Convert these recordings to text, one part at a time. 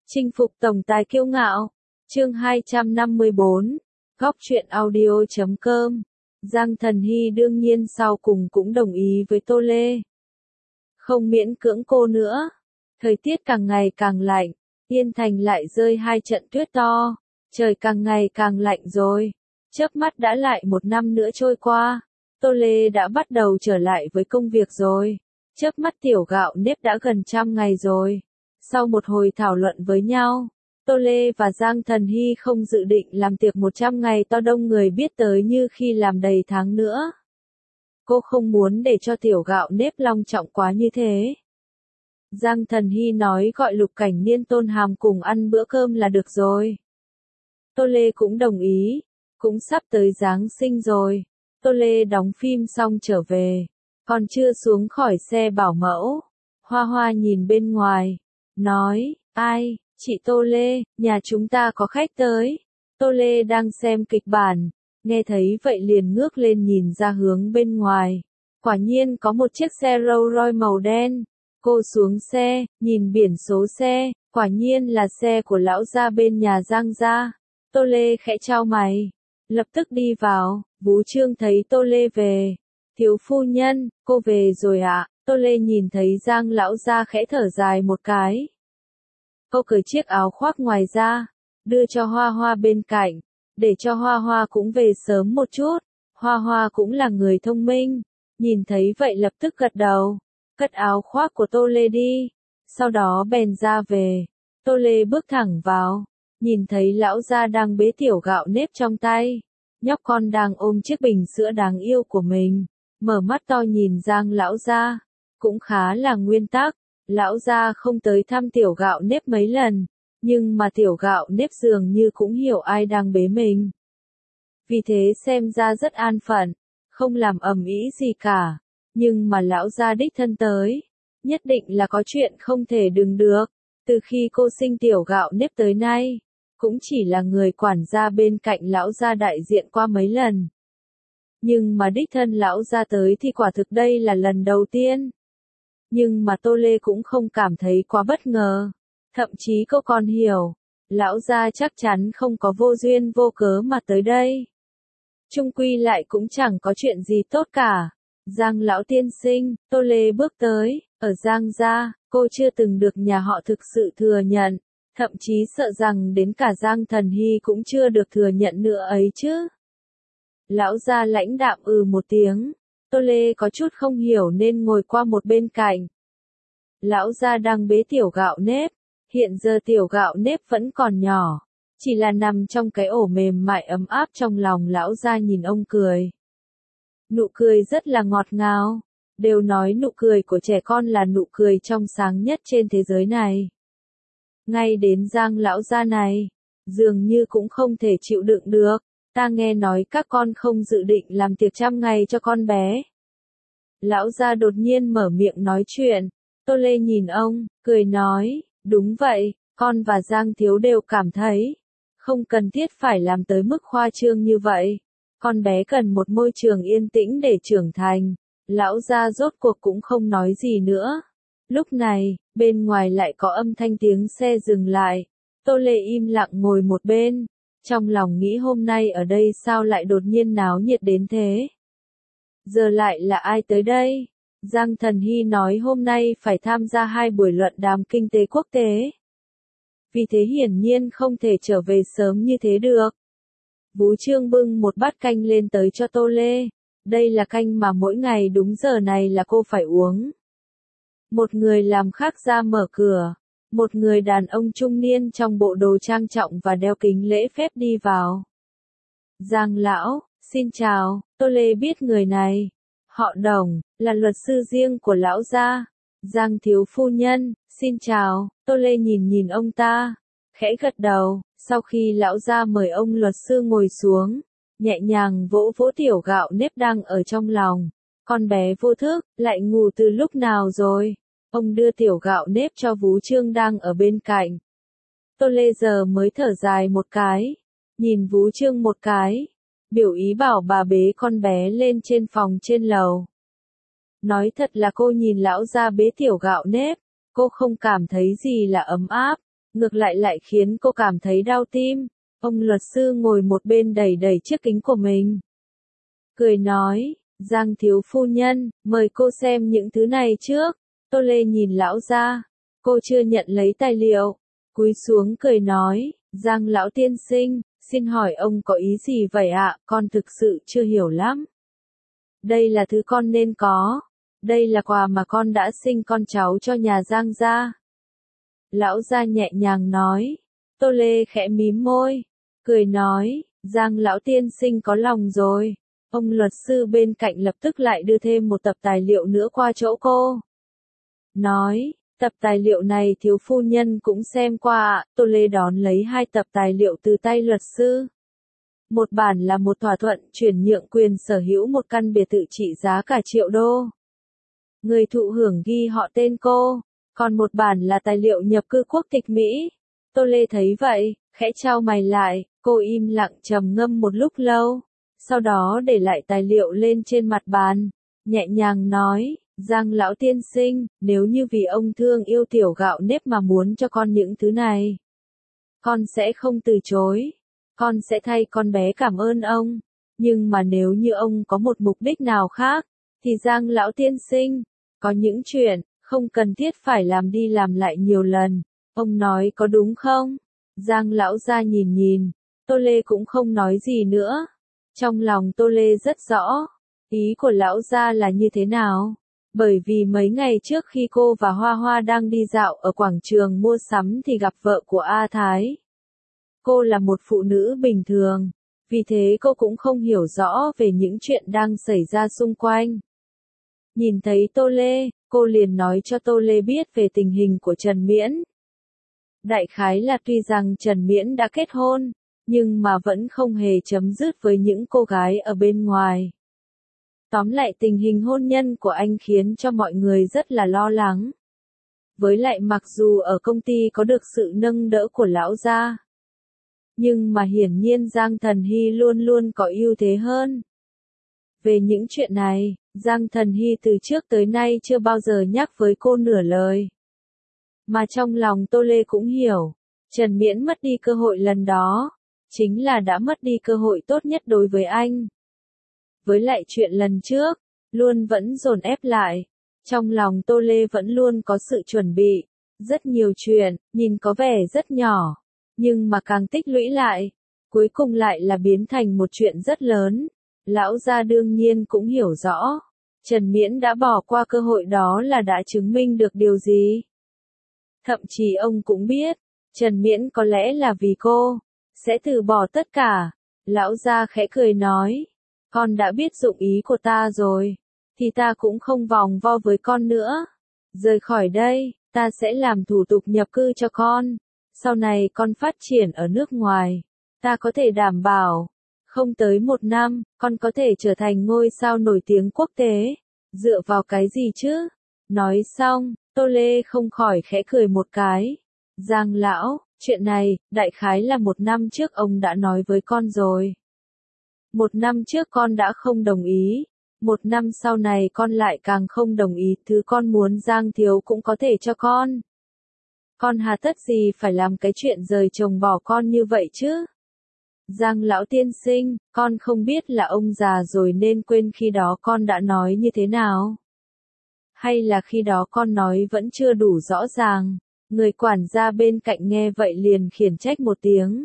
Chinh phục tổng tài kiêu ngạo. Chương 254. Góc truyện audio.com. Giang Thần Hy đương nhiên sau cùng cũng đồng ý với Tô Lê. Không miễn cưỡng cô nữa. Thời tiết càng ngày càng lạnh, Yên Thành lại rơi 2 trận tuyết to, trời càng ngày càng lạnh rồi. Chớp mắt đã lại 1 năm nữa trôi qua, Tô Lê đã bắt đầu trở lại với công việc rồi. Chớp mắt tiểu gạo nếp đã gần 100 ngày rồi. Sau một hồi thảo luận với nhau, Tô Lê và Giang Thần Hy không dự định làm tiệc 100 ngày to đông người biết tới như khi làm đầy tháng nữa. Cô không muốn để cho tiểu gạo nếp long trọng quá như thế. Giang Thần Hy nói gọi Lục Cảnh Niên Tôn Hàm cùng ăn bữa cơm là được rồi. Tô Lê cũng đồng ý, cũng sắp tới Giáng sinh rồi. Tô Lê đóng phim xong trở về, còn chưa xuống khỏi xe bảo mẫu. Hoa Hoa nhìn bên ngoài, nói, ai, chị Tô Lê, nhà chúng ta có khách tới. Tô Lê đang xem kịch bản, nghe thấy vậy liền ngước lên nhìn ra hướng bên ngoài. Quả nhiên có một chiếc xe Rolls Royce màu đen. Cô xuống xe, nhìn biển số xe, quả nhiên là xe của lão gia bên nhà Giang gia. Tô Lê khẽ chau mày, lập tức đi vào. Vú Trương thấy Tô Lê về. Thiếu phu nhân, cô về rồi ạ. Tô Lê nhìn thấy Giang lão gia khẽ thở dài một cái. Cô cởi chiếc áo khoác ngoài ra, đưa cho Hoa Hoa bên cạnh, để cho Hoa Hoa cũng về sớm một chút. Hoa Hoa cũng là người thông minh, nhìn thấy vậy lập tức gật đầu, cất áo khoác của Tô Lê đi, sau đó bèn ra về. Tô Lê bước thẳng vào, nhìn thấy lão gia đang bế tiểu gạo nếp trong tay, nhóc con đang ôm chiếc bình sữa đáng yêu của mình, mở mắt to nhìn Giang lão gia, cũng khá là nguyên tắc. Lão gia không tới thăm tiểu gạo nếp mấy lần, nhưng mà tiểu gạo nếp dường như cũng hiểu ai đang bế mình. Vì thế xem ra rất an phận, không làm ầm ĩ gì cả, nhưng mà lão gia đích thân tới, nhất định là có chuyện không thể đừng được. Từ khi cô sinh tiểu gạo nếp tới nay, cũng chỉ là người quản gia bên cạnh lão gia đại diện qua mấy lần. Nhưng mà đích thân lão gia tới thì quả thực đây là lần đầu tiên. Nhưng mà Tô Lê cũng không cảm thấy quá bất ngờ. Thậm chí cô còn hiểu, lão gia chắc chắn không có vô duyên vô cớ mà tới đây. Chung quy lại cũng chẳng có chuyện gì tốt cả. Giang lão tiên sinh, Tô Lê bước tới, ở Giang gia, cô chưa từng được nhà họ thực sự thừa nhận, thậm chí sợ rằng đến cả Giang Thần Hy cũng chưa được thừa nhận nữa ấy chứ. Lão gia lãnh đạm một tiếng. Tô Lê có chút không hiểu nên ngồi qua một bên cạnh. Lão gia đang bế tiểu gạo nếp, hiện giờ tiểu gạo nếp vẫn còn nhỏ, chỉ là nằm trong cái ổ mềm mại ấm áp trong lòng lão gia nhìn ông cười. Nụ cười rất là ngọt ngào, đều nói nụ cười của trẻ con là nụ cười trong sáng nhất trên thế giới này. Ngay đến Giang lão gia này, dường như cũng không thể chịu đựng được. Ta nghe nói các con không dự định làm tiệc 100 ngày cho con bé. Lão gia đột nhiên mở miệng nói chuyện. Tô Lê nhìn ông, cười nói, đúng vậy, con và Giang thiếu đều cảm thấy, không cần thiết phải làm tới mức khoa trương như vậy. Con bé cần một môi trường yên tĩnh để trưởng thành. Lão gia rốt cuộc cũng không nói gì nữa. Lúc này, bên ngoài lại có âm thanh tiếng xe dừng lại. Tô Lê im lặng ngồi một bên. Trong lòng nghĩ hôm nay ở đây sao lại đột nhiên náo nhiệt đến thế? Giờ lại là ai tới đây? Giang Thần Hy nói hôm nay phải tham gia 2 buổi luận đàm kinh tế quốc tế. Vì thế hiển nhiên không thể trở về sớm như thế được. Vú Trương bưng một bát canh lên tới cho Tô Lê. Đây là canh mà mỗi ngày đúng giờ này là cô phải uống. Một người làm khác ra mở cửa. Một người đàn ông trung niên trong bộ đồ trang trọng và đeo kính lễ phép đi vào. Giang lão, xin chào. Tô Lê biết người này. Họ Đồng, là luật sư riêng của lão gia. Giang thiếu phu nhân, xin chào. Tô Lê nhìn ông ta, khẽ gật đầu. Sau khi lão gia mời ông luật sư ngồi xuống, nhẹ nhàng vỗ vỗ tiểu gạo nếp đang ở trong lòng. Con bé vô thức, lại ngủ từ lúc nào rồi? Ông đưa tiểu gạo nếp cho Vú Trương đang ở bên cạnh. Tô Lê giờ mới thở dài một cái, nhìn Vú Trương một cái, biểu ý bảo bà bế con bé lên trên phòng trên lầu. Nói thật là cô nhìn lão gia bế tiểu gạo nếp, cô không cảm thấy gì là ấm áp, ngược lại khiến cô cảm thấy đau tim. Ông luật sư ngồi một bên đẩy đẩy chiếc kính của mình. Cười nói, Giang thiếu phu nhân, mời cô xem những thứ này trước. Tô Lê nhìn lão gia, cô chưa nhận lấy tài liệu, cúi xuống cười nói, Giang lão tiên sinh, xin hỏi ông có ý gì vậy ạ, con thực sự chưa hiểu lắm. Đây là thứ con nên có, đây là quà mà con đã sinh con cháu cho nhà Giang gia. Lão gia nhẹ nhàng nói, Tô Lê khẽ mím môi, cười nói, Giang lão tiên sinh có lòng rồi. Ông luật sư bên cạnh lập tức lại đưa thêm một tập tài liệu nữa qua chỗ cô. Nói, tập tài liệu này thiếu phu nhân cũng xem qua ạ. Tô Lê đón lấy 2 tập tài liệu từ tay luật sư. Một bản là một thỏa thuận chuyển nhượng quyền sở hữu một căn biệt thự trị giá cả triệu đô. Người thụ hưởng ghi họ tên cô, còn một bản là tài liệu nhập cư quốc tịch Mỹ. Tô Lê thấy vậy, khẽ chau mày lại, cô im lặng trầm ngâm một lúc lâu. Sau đó để lại tài liệu lên trên mặt bàn, nhẹ nhàng nói, Giang lão tiên sinh, nếu như vì ông thương yêu tiểu gạo nếp mà muốn cho con những thứ này, con sẽ không từ chối, con sẽ thay con bé cảm ơn ông, nhưng mà nếu như ông có một mục đích nào khác, thì Giang lão tiên sinh, có những chuyện, không cần thiết phải làm đi làm lại nhiều lần, ông nói có đúng không? Giang lão gia nhìn nhìn, Tô Lê cũng không nói gì nữa. Trong lòng Tô Lê rất rõ, ý của lão gia là như thế nào, bởi vì mấy ngày trước khi cô và Hoa Hoa đang đi dạo ở quảng trường mua sắm thì gặp vợ của A Thái. Cô là một phụ nữ bình thường, vì thế cô cũng không hiểu rõ về những chuyện đang xảy ra xung quanh. Nhìn thấy Tô Lê, cô liền nói cho Tô Lê biết về tình hình của Trần Miễn. Đại khái là tuy rằng Trần Miễn đã kết hôn, nhưng mà vẫn không hề chấm dứt với những cô gái ở bên ngoài. Tóm lại tình hình hôn nhân của anh khiến cho mọi người rất là lo lắng. Với lại mặc dù ở công ty có được sự nâng đỡ của lão gia, nhưng mà hiển nhiên Giang Thần Hy luôn luôn có ưu thế hơn. Về những chuyện này, Giang Thần Hy từ trước tới nay chưa bao giờ nhắc với cô nửa lời. Mà trong lòng Tô Lê cũng hiểu, Trần Miễn mất đi cơ hội lần đó, chính là đã mất đi cơ hội tốt nhất đối với anh. Với lại chuyện lần trước, luôn vẫn dồn ép lại, trong lòng Tô Lê vẫn luôn có sự chuẩn bị, rất nhiều chuyện, nhìn có vẻ rất nhỏ, nhưng mà càng tích lũy lại, cuối cùng lại là biến thành một chuyện rất lớn. Lão gia đương nhiên cũng hiểu rõ, Trần Miễn đã bỏ qua cơ hội đó là đã chứng minh được điều gì. Thậm chí ông cũng biết, Trần Miễn có lẽ là vì cô sẽ từ bỏ tất cả. Lão gia khẽ cười nói, con đã biết dụng ý của ta rồi, thì ta cũng không vòng vo với con nữa. Rời khỏi đây, ta sẽ làm thủ tục nhập cư cho con. Sau này con phát triển ở nước ngoài, ta có thể đảm bảo, không tới 1 năm, con có thể trở thành ngôi sao nổi tiếng quốc tế. Dựa vào cái gì chứ? Nói xong, Tô Lê không khỏi khẽ cười một cái. Giang lão, chuyện này, đại khái là 1 năm trước ông đã nói với con rồi. 1 năm trước con đã không đồng ý. 1 năm sau này con lại càng không đồng ý. Thứ con muốn Giang thiếu cũng có thể cho con. Con hà tất gì phải làm cái chuyện rời chồng bỏ con như vậy chứ? Giang lão tiên sinh, con không biết là ông già rồi nên quên khi đó con đã nói như thế nào? Hay là khi đó con nói vẫn chưa đủ rõ ràng? Người quản gia bên cạnh nghe vậy liền khiển trách một tiếng.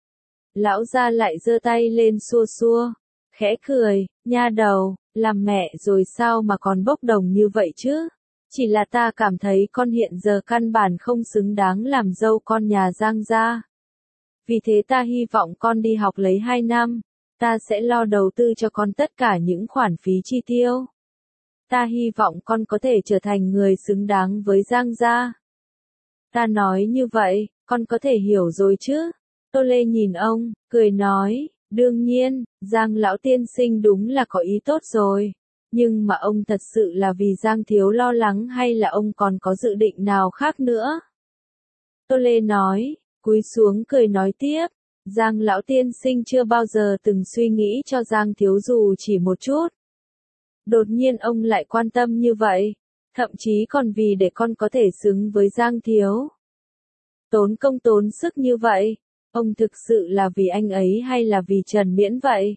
Lão gia lại giơ tay lên xua xua, khẽ cười, nha đầu, làm mẹ rồi sao mà còn bốc đồng như vậy chứ? Chỉ là ta cảm thấy con hiện giờ căn bản không xứng đáng làm dâu con nhà Giang gia. Vì thế ta hy vọng con đi học lấy 2 năm, ta sẽ lo đầu tư cho con tất cả những khoản phí chi tiêu. Ta hy vọng con có thể trở thành người xứng đáng với Giang gia. Ta nói như vậy, con có thể hiểu rồi chứ? Tô Lê nhìn ông, cười nói, đương nhiên, Giang lão tiên sinh đúng là có ý tốt rồi. Nhưng mà ông thật sự là vì Giang thiếu lo lắng hay là ông còn có dự định nào khác nữa? Tô Lê nói, cúi xuống cười nói tiếp, Giang lão tiên sinh chưa bao giờ từng suy nghĩ cho Giang thiếu dù chỉ một chút. Đột nhiên ông lại quan tâm như vậy, thậm chí còn vì để con có thể xứng với Giang thiếu. Tốn công tốn sức như vậy, ông thực sự là vì anh ấy hay là vì Trần Miễn vậy?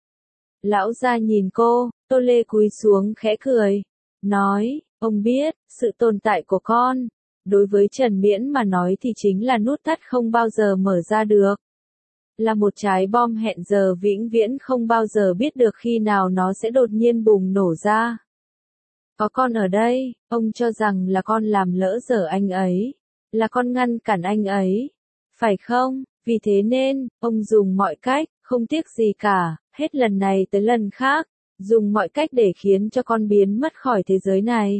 Lão gia nhìn cô, Tô Lê cúi xuống khẽ cười, nói, ông biết, sự tồn tại của con, đối với Trần Miễn mà nói thì chính là nút thắt không bao giờ mở ra được. Là một trái bom hẹn giờ vĩnh viễn không bao giờ biết được khi nào nó sẽ đột nhiên bùng nổ ra. Có con ở đây, ông cho rằng là con làm lỡ dở anh ấy, là con ngăn cản anh ấy, phải không? Vì thế nên, ông dùng mọi cách, không tiếc gì cả, hết lần này tới lần khác, dùng mọi cách để khiến cho con biến mất khỏi thế giới này.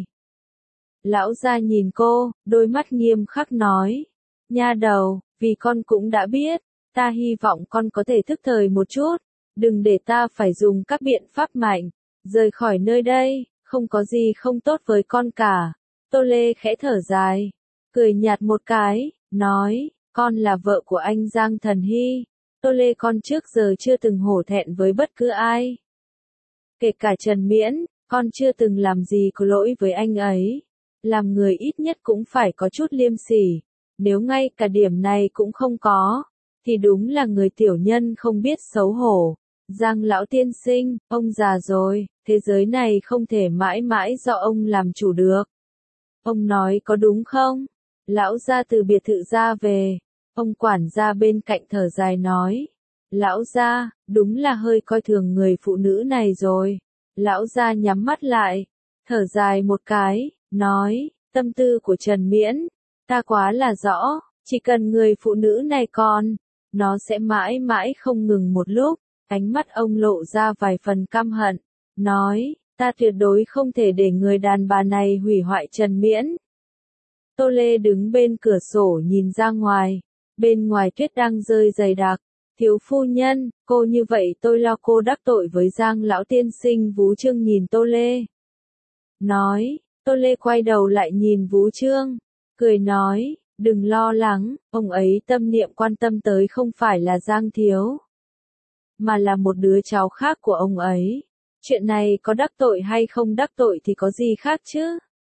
Lão gia nhìn cô, đôi mắt nghiêm khắc nói, nha đầu, vì con cũng đã biết, ta hy vọng con có thể thức thời một chút, đừng để ta phải dùng các biện pháp mạnh, rời khỏi nơi đây, không có gì không tốt với con cả. Tô Lê khẽ thở dài, cười nhạt một cái, nói, con là vợ của anh Giang Thần Hy. Tô Lê con trước giờ chưa từng hổ thẹn với bất cứ ai. Kể cả Trần Miễn, con chưa từng làm gì có lỗi với anh ấy. Làm người ít nhất cũng phải có chút liêm sỉ. Nếu ngay cả điểm này cũng không có, thì đúng là người tiểu nhân không biết xấu hổ. Giang lão tiên sinh, ông già rồi, thế giới này không thể mãi mãi do ông làm chủ được. Ông nói có đúng không? Lão gia từ biệt thự ra về, ông quản gia bên cạnh thở dài nói. Lão gia, đúng là hơi coi thường người phụ nữ này rồi. Lão gia nhắm mắt lại, thở dài một cái, nói, tâm tư của Trần Miễn, ta quá là rõ, chỉ cần người phụ nữ này còn, nó sẽ mãi mãi không ngừng một lúc. Ánh mắt ông lộ ra vài phần căm hận, nói, ta tuyệt đối không thể để người đàn bà này hủy hoại Trần Miễn. Tô Lê đứng bên cửa sổ nhìn ra ngoài, bên ngoài tuyết đang rơi dày đặc. Thiếu phu nhân, cô như vậy tôi lo cô đắc tội với Giang lão tiên sinh. Vú Trương nhìn Tô Lê. Nói, Tô Lê quay đầu lại nhìn Vú Trương, cười nói, đừng lo lắng, ông ấy tâm niệm quan tâm tới không phải là Giang thiếu, mà là một đứa cháu khác của ông ấy. Chuyện này có đắc tội hay không đắc tội thì có gì khác chứ?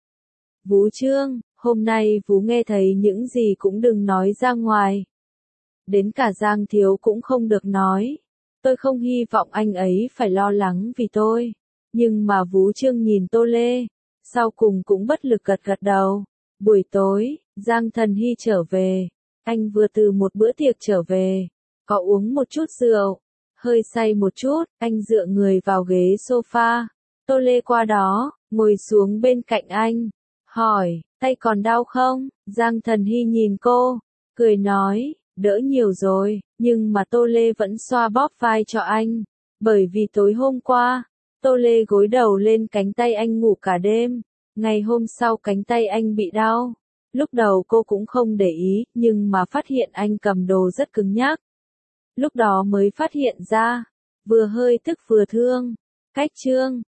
Vú Trương, hôm nay Vú nghe thấy những gì cũng đừng nói ra ngoài. Đến cả Giang thiếu cũng không được nói. Tôi không hy vọng anh ấy phải lo lắng vì tôi. Nhưng mà Vú Trương nhìn Tô Lê, sau cùng cũng bất lực gật gật đầu. Buổi tối, Giang Thần Hy trở về. Anh vừa từ một bữa tiệc trở về. Có uống một chút rượu. Hơi say một chút, anh dựa người vào ghế sofa. Tô Lê qua đó, ngồi xuống bên cạnh anh. Hỏi, tay còn đau không? Giang Thần Hy nhìn cô, cười nói, đỡ nhiều rồi, nhưng mà Tô Lê vẫn xoa bóp vai cho anh. Bởi vì tối hôm qua, Tô Lê gối đầu lên cánh tay anh ngủ cả đêm. Ngày hôm sau cánh tay anh bị đau. Lúc đầu cô cũng không để ý, nhưng mà phát hiện anh cầm đồ rất cứng nhắc. Lúc đó mới phát hiện ra, vừa hơi tức vừa thương. Cách Trương,